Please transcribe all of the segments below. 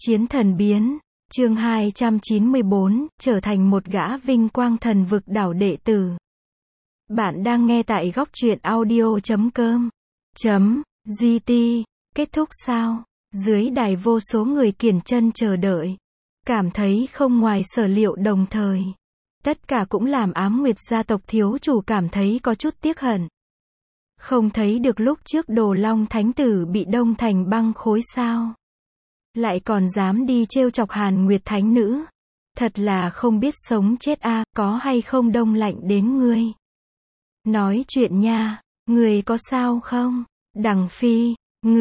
Chiến thần biến, chương 294, trở thành một gã vinh quang thần vực đảo đệ tử. Bạn đang nghe tại góc truyện audio.com.gt. Kết thúc sao? Dưới đài vô số người kiểng chân chờ đợi. Cảm thấy không ngoài sở liệu đồng thời. Tất cả cũng làm Ám Nguyệt gia tộc thiếu chủ cảm thấy có chút tiếc hận. Không thấy được lúc trước Đồ Long Thánh Tử bị đông thành băng khối sao? Lại còn dám đi trêu chọc Hàn Nguyệt Thánh Nữ. Thật là không biết sống chết a, có hay không đông lạnh đến ngươi? Nói chuyện nha, ngươi có sao không? Đằng Phi,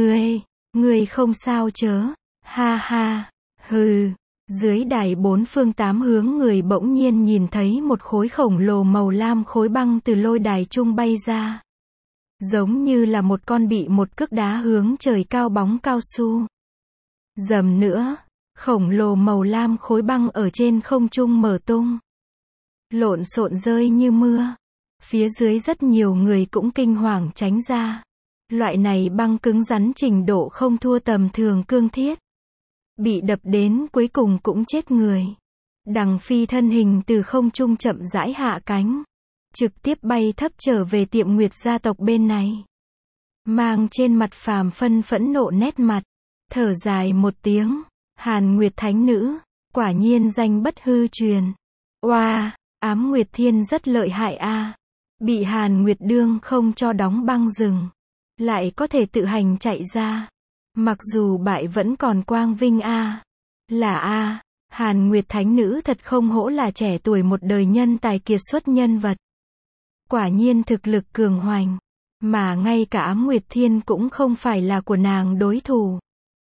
ngươi không sao chớ? Ha ha, hừ. Dưới đài bốn phương tám hướng người bỗng nhiên nhìn thấy một khối khổng lồ màu lam khối băng từ lôi đài trung bay ra. Giống như là một con bị một cước đá hướng trời cao bóng cao su. Rầm nữa, khổng lồ màu lam khối băng ở trên không trung mở tung. Lộn xộn rơi như mưa. Phía dưới rất nhiều người cũng kinh hoàng tránh ra. Loại này băng cứng rắn trình độ không thua tầm thường cương thiết. Bị đập đến cuối cùng cũng chết người. Đằng Phi thân hình từ không trung chậm rãi hạ cánh. Trực tiếp bay thấp trở về Tiệm Nguyệt gia tộc bên này. Mang trên mặt phàm phẫn nộ nét mặt. Thở dài một tiếng. Hàn Nguyệt Thánh Nữ. Quả nhiên danh bất hư truyền. Oa, Ám Nguyệt Thiên rất lợi hại a. Bị Hàn Nguyệt Đương không cho đóng băng rừng. Lại có thể tự hành chạy ra. Mặc dù bại vẫn còn quang vinh a. Là a, Hàn Nguyệt Thánh Nữ thật không hổ là trẻ tuổi một đời nhân tài kiệt xuất nhân vật. Quả nhiên thực lực cường hoành. Mà ngay cả Ám Nguyệt Thiên cũng không phải là của nàng đối thủ.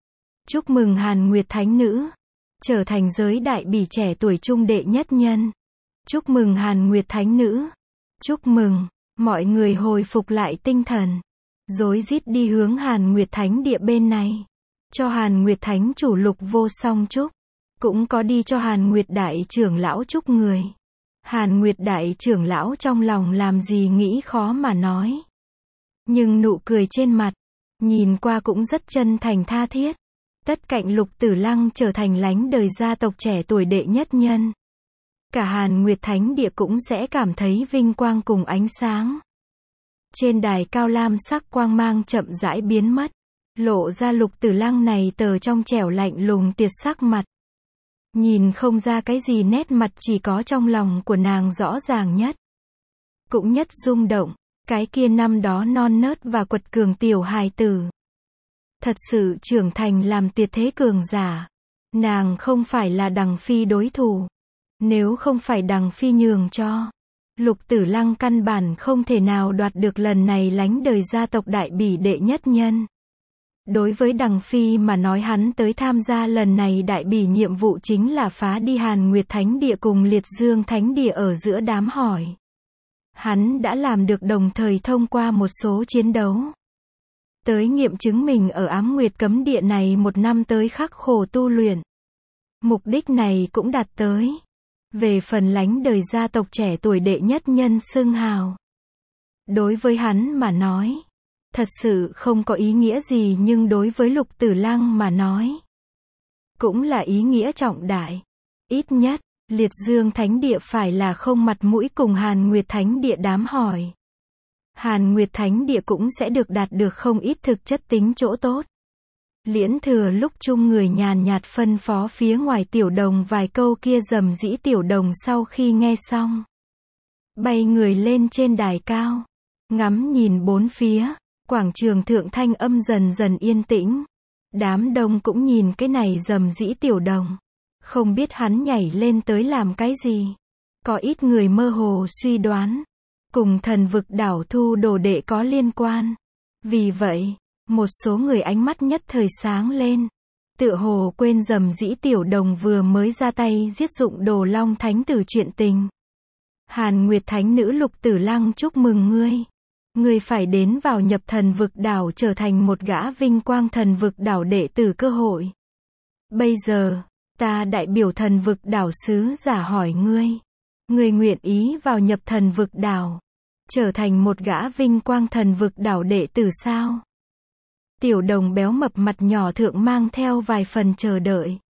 Chúc mừng Hàn Nguyệt Thánh Nữ. Trở thành giới đại bỉ trẻ tuổi trung đệ nhất nhân. Chúc mừng Hàn Nguyệt Thánh Nữ. Chúc mừng. Mọi người hồi phục lại tinh thần. Rối rít đi hướng Hàn Nguyệt Thánh địa bên này. Cho Hàn Nguyệt Thánh chủ Lục Vô Song chúc. Cũng có đi cho Hàn Nguyệt Đại trưởng lão chúc người. Hàn Nguyệt Đại trưởng lão trong lòng làm gì nghĩ khó mà nói. Nhưng nụ cười trên mặt, nhìn qua cũng rất chân thành tha thiết. Tất cạnh Lục Tử Lăng trở thành lánh đời gia tộc trẻ tuổi đệ nhất nhân. Cả Hàn Nguyệt Thánh địa cũng sẽ cảm thấy vinh quang cùng ánh sáng. Trên đài cao lam sắc quang mang chậm rãi biến mất. Lộ ra Lục Tử Lăng này tờ trong trẻo lạnh lùng tiệt sắc mặt. Nhìn không ra cái gì nét mặt, chỉ có trong lòng của nàng rõ ràng nhất. Cũng nhất rung động, cái kia năm đó non nớt và quật cường tiểu hài tử. Thật sự trưởng thành làm tuyệt thế cường giả. Nàng không phải là Đằng Phi đối thủ. Nếu không phải Đằng Phi nhường cho, Lục Tử Lăng căn bản không thể nào đoạt được lần này lánh đời gia tộc đại bỉ đệ nhất nhân. Đối với Đằng Phi mà nói, hắn tới tham gia lần này đại bỉ nhiệm vụ chính là phá đi Hàn Nguyệt Thánh địa cùng Liệt Dương Thánh địa ở giữa đám hỏi. Hắn đã làm được, đồng thời thông qua một số chiến đấu. Tới nghiệm chứng mình ở Ám Nguyệt cấm địa này một năm tới khắc khổ tu luyện. Mục đích này cũng đạt tới. Về phần lánh đời gia tộc trẻ tuổi đệ nhất nhân xưng hào. Đối với hắn mà nói, thật sự không có ý nghĩa gì, nhưng đối với Lục Tử Lăng mà nói, cũng là ý nghĩa trọng đại. Ít nhất, Liệt Dương Thánh địa phải là không mặt mũi cùng Hàn Nguyệt Thánh địa đám hỏi. Hàn Nguyệt Thánh địa cũng sẽ được đạt được không ít thực chất tính chỗ tốt. Liễn Thừa lúc chung người nhàn nhạt phân phó phía ngoài Tiểu Đồng vài câu kia, rầm rĩ Tiểu Đồng sau khi nghe xong, bay người lên trên đài cao, ngắm nhìn bốn phía. Quảng trường thượng thanh âm dần dần yên tĩnh. Đám đông cũng nhìn cái này rầm rĩ Tiểu Đồng. Không biết hắn nhảy lên tới làm cái gì. Có ít người mơ hồ suy đoán, cùng thần vực đảo thu đồ đệ có liên quan. Vì vậy, một số người ánh mắt nhất thời sáng lên. Tựa hồ quên rầm rĩ Tiểu Đồng vừa mới ra tay giết dụng Đồ Long Thánh Tử chuyện tình. Hàn Nguyệt Thánh Nữ Lục Tử Lăng chúc mừng ngươi. Ngươi phải đến vào nhập thần vực đảo trở thành một gã vinh quang thần vực đảo đệ tử cơ hội. Bây giờ, ta đại biểu thần vực đảo sứ giả hỏi ngươi. Ngươi nguyện ý vào nhập thần vực đảo, trở thành một gã vinh quang thần vực đảo đệ tử sao? Tiểu Đồng béo mập mặt nhỏ thượng mang theo vài phần chờ đợi.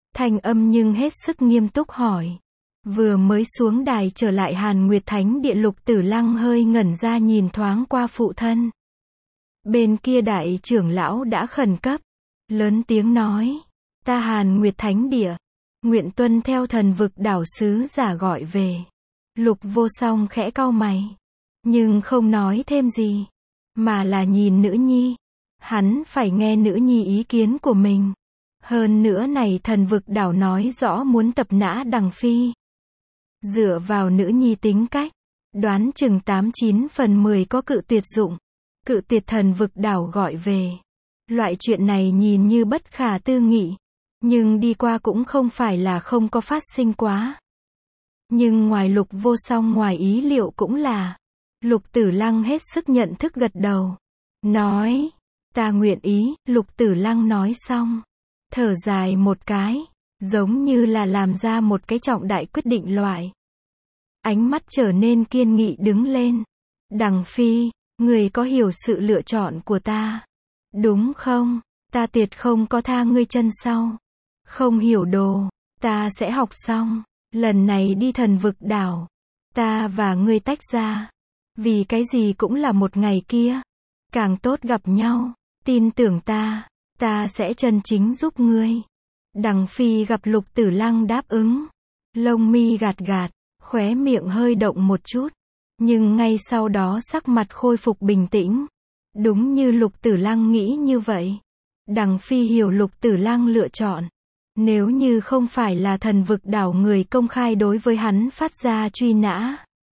thanh âm nhưng hết sức nghiêm túc hỏi. Vừa mới xuống đài trở lại Hàn Nguyệt Thánh Địa, Lục Tử Lăng hơi ngẩn ra nhìn thoáng qua phụ thân. Bên kia đại trưởng lão đã khẩn cấp, lớn tiếng nói, ta Hàn Nguyệt Thánh Địa, nguyện tuân theo Thần Vực Đảo sứ giả gọi về. Lục Vô Song khẽ cau mày, nhưng không nói thêm gì, mà là nhìn nữ nhi. Hắn phải nghe nữ nhi ý kiến của mình. Hơn nữa này Thần Vực Đảo nói rõ muốn tập nã Đằng Phi. Dựa vào nữ nhi tính cách, đoán chừng 89 phần 10 có cự tuyệt dụng. Cự tuyệt Thần Vực Đảo gọi về. Loại chuyện này nhìn như bất khả tư nghị, nhưng đi qua cũng không phải là không có phát sinh quá. Nhưng ngoài Lục Vô Song ngoài ý liệu cũng là, Lục Tử Lăng hết sức nhận thức gật đầu. Nói, ta nguyện ý. Lục Tử Lăng nói xong, thở dài một cái, giống như là làm ra một cái trọng đại quyết định loại. Ánh mắt trở nên kiên nghị đứng lên. Đằng Phi, người có hiểu sự lựa chọn của ta, đúng không? Ta tuyệt không có tha ngươi chân sau. Không hiểu đồ, ta sẽ học xong. Lần này đi Thần Vực Đảo, ta và ngươi tách ra. Vì cái gì cũng là một ngày kia. Càng tốt gặp nhau. Tin tưởng ta sẽ chân chính giúp ngươi. Đằng Phi gặp Lục Tử Lăng đáp ứng. Lông mi gạt gạt, khóe miệng hơi động một chút. Nhưng ngay sau đó sắc mặt khôi phục bình tĩnh. Đúng như Lục Tử Lăng nghĩ như vậy. Đằng Phi hiểu Lục Tử Lăng lựa chọn. Nếu như không phải là Thần Vực Đảo người công khai đối với hắn phát ra truy nã.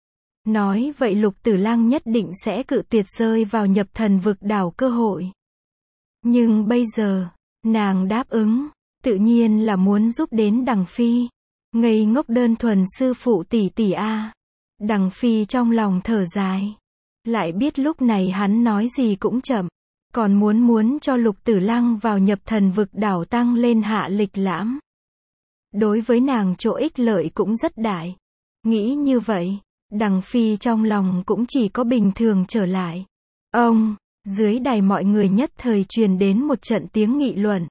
Nói vậy Lục Tử Lăng nhất định sẽ cự tuyệt rơi vào nhập Thần Vực Đảo cơ hội. Nhưng bây giờ, nàng đáp ứng, tự nhiên là muốn giúp đến Đằng Phi. Ngây ngốc đơn thuần sư phụ tỷ tỷ a. Đằng Phi trong lòng thở dài. Lại biết lúc này hắn nói gì cũng chậm. Còn muốn cho Lục Tử Lăng vào nhập Thần Vực Đảo tăng lên hạ lịch lãm. Đối với nàng chỗ ích lợi cũng rất đại. Nghĩ như vậy, Đằng Phi trong lòng cũng chỉ có bình thường trở lại. Ông, dưới đài mọi người nhất thời truyền đến một trận tiếng nghị luận.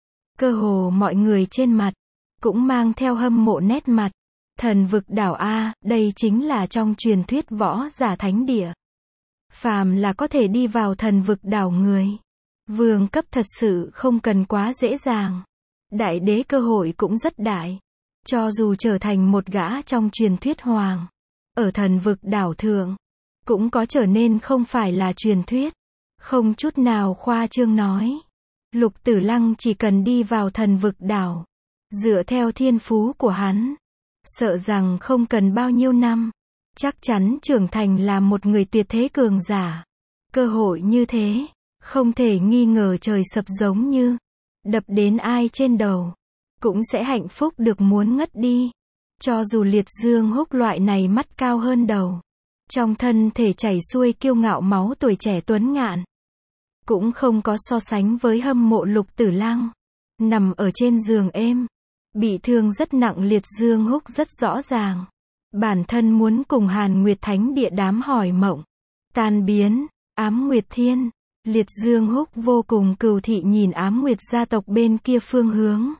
Cơ hồ mọi người trên mặt, cũng mang theo hâm mộ nét mặt. Thần Vực Đảo a, đây chính là trong truyền thuyết võ giả thánh địa. Phàm là có thể đi vào Thần Vực Đảo người, vương cấp thật sự không cần quá dễ dàng. Đại đế cơ hội cũng rất đại. Cho dù trở thành một gã trong truyền thuyết hoàng, ở Thần Vực Đảo thượng, cũng có trở nên không phải là truyền thuyết. Không chút nào khoa trương nói. Lục Tử Lăng chỉ cần đi vào Thần Vực Đảo, dựa theo thiên phú của hắn, sợ rằng không cần bao nhiêu năm, chắc chắn trưởng thành là một người tuyệt thế cường giả. Cơ hội như thế, không thể nghi ngờ trời sập giống như đập đến ai trên đầu, cũng sẽ hạnh phúc được muốn ngất đi. Cho dù Liệt Dương Húc loại này mắt cao hơn đầu, trong thân thể chảy xuôi kiêu ngạo máu tuổi trẻ tuấn ngạn, cũng không có so sánh với hâm mộ Lục Tử Lăng. Nằm ở trên giường êm, bị thương rất nặng Liệt Dương Húc rất rõ ràng. Bản thân muốn cùng Hàn Nguyệt Thánh Địa đám hỏi mộng tan biến. Ám Nguyệt Thiên, Liệt Dương Húc vô cùng cừu thị nhìn Ám Nguyệt gia tộc bên kia phương hướng.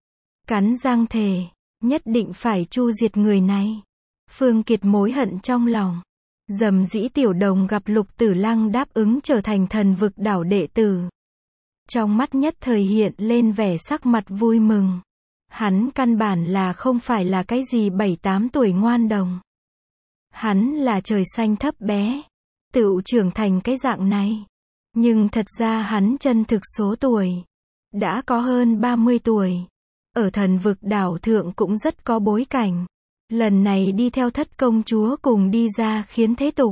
Cắn răng thề, nhất định phải chu diệt người này. Phương Kiệt mối hận trong lòng. Dầm dĩ Tiểu Đồng gặp Lục Tử Lăng đáp ứng trở thành Thần Vực Đảo đệ tử. Trong mắt nhất thời hiện lên vẻ sắc mặt vui mừng. Hắn căn bản là không phải là cái gì 7-8 tuổi ngoan đồng. Hắn là trời xanh thấp bé, tựu trưởng thành cái dạng này. Nhưng thật ra hắn chân thực số tuổi đã có hơn 30 tuổi. Ở Thần Vực Đảo thượng cũng rất có bối cảnh. Lần này đi theo Thất công chúa cùng đi ra khiến thế tục.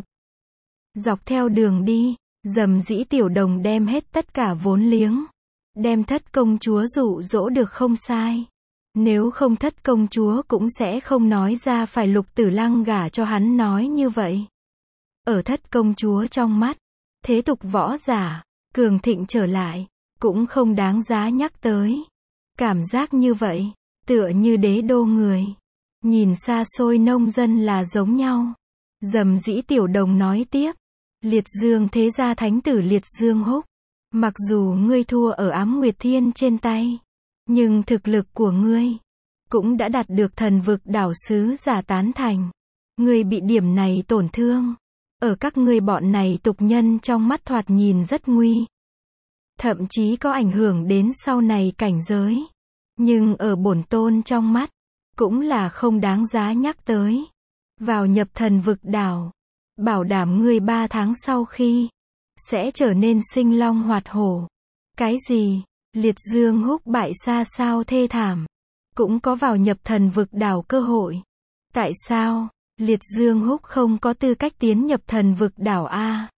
Dọc theo đường đi, Dầm dĩ Tiểu Đồng đem hết tất cả vốn liếng, đem Thất công chúa dụ dỗ được không sai. Nếu không Thất công chúa cũng sẽ không nói ra phải Lục Tử Lăng gả cho hắn nói như vậy. Ở Thất công chúa trong mắt, thế tục võ giả, cường thịnh trở lại, cũng không đáng giá nhắc tới. Cảm giác như vậy, tựa như đế đô người. Nhìn xa xôi nông dân là giống nhau. Dầm dĩ Tiểu Đồng nói tiếp. Liệt Dương thế gia thánh tử Liệt Dương Húc. Mặc dù ngươi thua ở Ám Nguyệt Thiên trên tay, Nhưng thực lực của ngươi cũng đã đạt được thần vực đảo sứ giả tán thành. Ngươi bị điểm này tổn thương. Ở các ngươi bọn này tục nhân trong mắt thoạt nhìn rất nguy. Thậm chí có ảnh hưởng đến sau này cảnh giới. Nhưng ở bổn tôn trong mắt, cũng là không đáng giá nhắc tới. Vào nhập thần vực đảo. Bảo đảm ngươi 3 tháng sau khi sẽ trở nên sinh long hoạt hổ. Cái gì? Liệt Dương Húc bại xa sao thê thảm. Cũng có vào nhập thần vực đảo cơ hội. Tại sao? Liệt Dương Húc không có tư cách tiến nhập thần vực đảo A.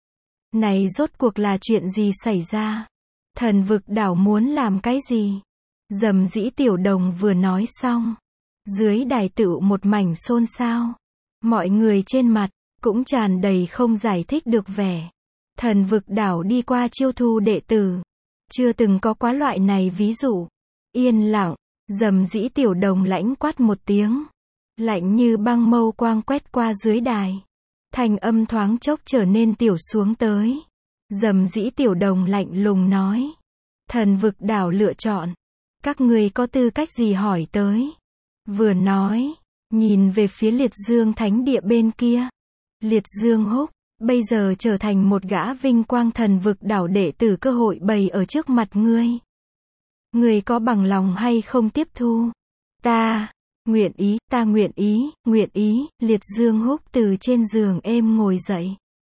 Này rốt cuộc là chuyện gì xảy ra? Thần vực đảo muốn làm cái gì? Dầm dĩ Tiểu Đồng vừa nói xong. Dưới đài tựu một mảnh xôn xao. Mọi người trên mặt cũng tràn đầy không giải thích được vẻ. Thần vực đảo đi qua chiêu thu đệ tử. Chưa từng có quá loại này ví dụ. Yên lặng, dầm dĩ Tiểu Đồng lãnh quát một tiếng. Lạnh như băng mâu quang quét qua dưới đài. Thanh âm thoáng chốc trở nên tiểu xuống tới. Dầm dĩ Tiểu Đồng lạnh lùng nói. Thần vực đảo lựa chọn. Các ngươi có tư cách gì hỏi tới? Vừa nói, nhìn về phía Liệt Dương Thánh Địa bên kia. Liệt Dương Húc, bây giờ trở thành một gã vinh quang thần vực đảo đệ tử cơ hội bày ở trước mặt ngươi. Ngươi có bằng lòng hay không tiếp thu? Ta nguyện ý, ta nguyện ý, Liệt Dương Húc từ trên giường êm ngồi dậy.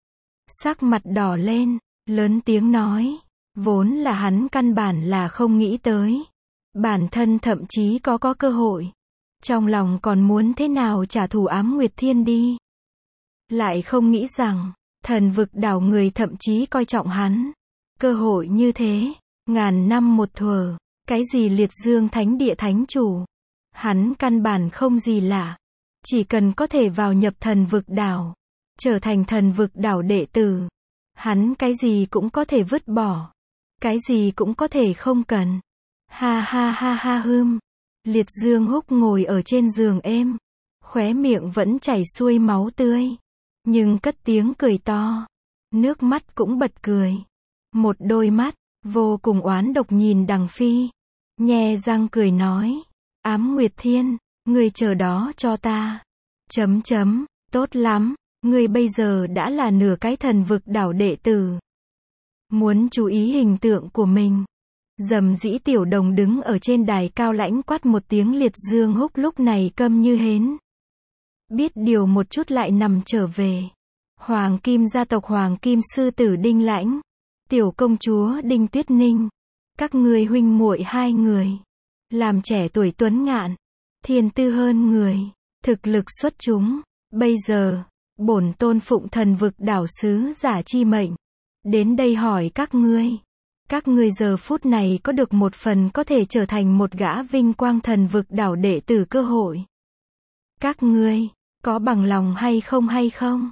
Sắc mặt đỏ lên, lớn tiếng nói. Vốn là hắn căn bản là không nghĩ tới. Bản thân thậm chí có cơ hội. Trong lòng còn muốn thế nào trả thù Ám Nguyệt Thiên đi. Lại không nghĩ rằng, thần vực đảo người thậm chí coi trọng hắn. Cơ hội như thế, ngàn năm một thuở, cái gì Liệt Dương Thánh Địa thánh chủ. Hắn căn bản không gì lạ. Chỉ cần có thể vào nhập thần vực đảo, trở thành thần vực đảo đệ tử. Hắn cái gì cũng có thể vứt bỏ. Cái gì cũng có thể không cần. Ha ha ha ha hưm. Liệt Dương Húc ngồi ở trên giường êm. Khóe miệng vẫn chảy xuôi máu tươi. Nhưng cất tiếng cười to. Nước mắt cũng bật cười. Một đôi mắt, vô cùng oán độc nhìn Đằng Phi. Nhe răng cười nói. Ám Nguyệt Thiên, ngươi chờ đó cho ta. Tốt lắm, ngươi bây giờ đã là nửa cái thần vực đảo đệ tử. Muốn chú ý hình tượng của mình. Dầm dĩ Tiểu Đồng đứng ở trên đài cao lãnh quát một tiếng. Liệt Dương Húc lúc này câm như hến. Biết điều một chút lại nằm trở về. Hoàng Kim gia tộc Hoàng Kim sư tử Đinh Lãnh. Tiểu công chúa Đinh Tuyết Ninh. Các ngươi huynh muội hai người. Làm trẻ tuổi tuấn ngạn. Thiên tư hơn người. Thực lực xuất chúng. Bây giờ, bổn tôn phụng thần vực đảo sứ giả chi mệnh. Đến đây hỏi các ngươi. Các ngươi giờ phút này có được một phần có thể trở thành một gã vinh quang thần vực đảo đệ tử cơ hội. Các ngươi, có bằng lòng hay không?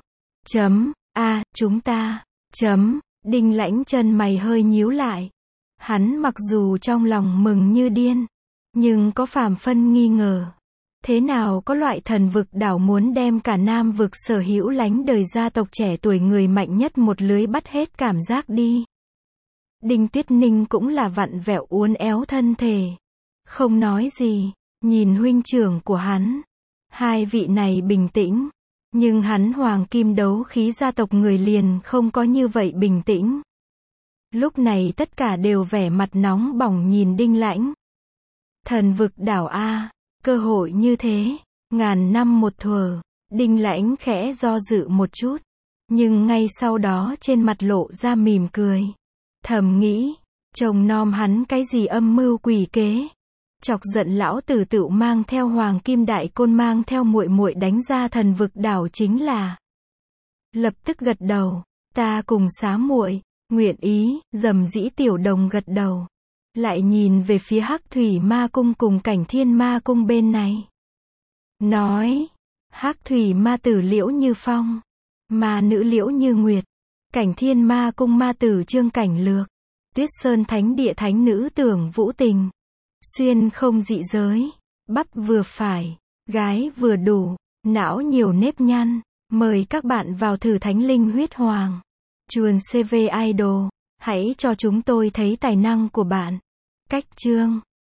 Chúng ta. Đinh Lãnh chân mày hơi nhíu lại. Hắn mặc dù trong lòng mừng như điên, nhưng có phàm phân nghi ngờ. Thế nào có loại thần vực đảo muốn đem cả Nam vực sở hữu lánh đời gia tộc trẻ tuổi người mạnh nhất một lưới bắt hết cảm giác đi. Đinh Tuyết Ninh cũng là vặn vẹo uốn éo thân thể. Không nói gì, nhìn huynh trưởng của hắn. Hai vị này bình tĩnh. Nhưng hắn Hoàng Kim đấu khí gia tộc người liền không có như vậy bình tĩnh. Lúc này tất cả đều vẻ mặt nóng bỏng nhìn Đinh Lãnh. Thần vực đảo A, cơ hội như thế, ngàn năm một thuở. Đinh Lãnh khẽ do dự một chút. Nhưng ngay sau đó trên mặt lộ ra mỉm cười. Thầm nghĩ, chồng nom hắn cái gì âm mưu quỷ kế. Chọc giận lão tử tựu mang theo Hoàng Kim đại côn mang theo muội muội đánh ra thần vực đảo chính là. Lập tức gật đầu, ta cùng xá muội, nguyện ý, dầm dĩ Tiểu Đồng gật đầu. Lại nhìn về phía Hắc Thủy Ma Cung cùng Cảnh Thiên Ma Cung bên này. Nói, Hắc Thủy Ma tử Liễu Như Phong, Ma nữ Liễu Như Nguyệt, Cảnh Thiên Ma Cung ma tử Trương Cảnh Lược, Tuyết Sơn Thánh Địa thánh nữ Tưởng Vũ Tình. Xuyên không dị giới, bắp vừa phải, gái vừa đủ, não nhiều nếp nhăn. Mời các bạn vào thử Thánh Linh Huyết Hoàng. Chuồn CV Idol, hãy cho chúng tôi thấy tài năng của bạn. Cách chương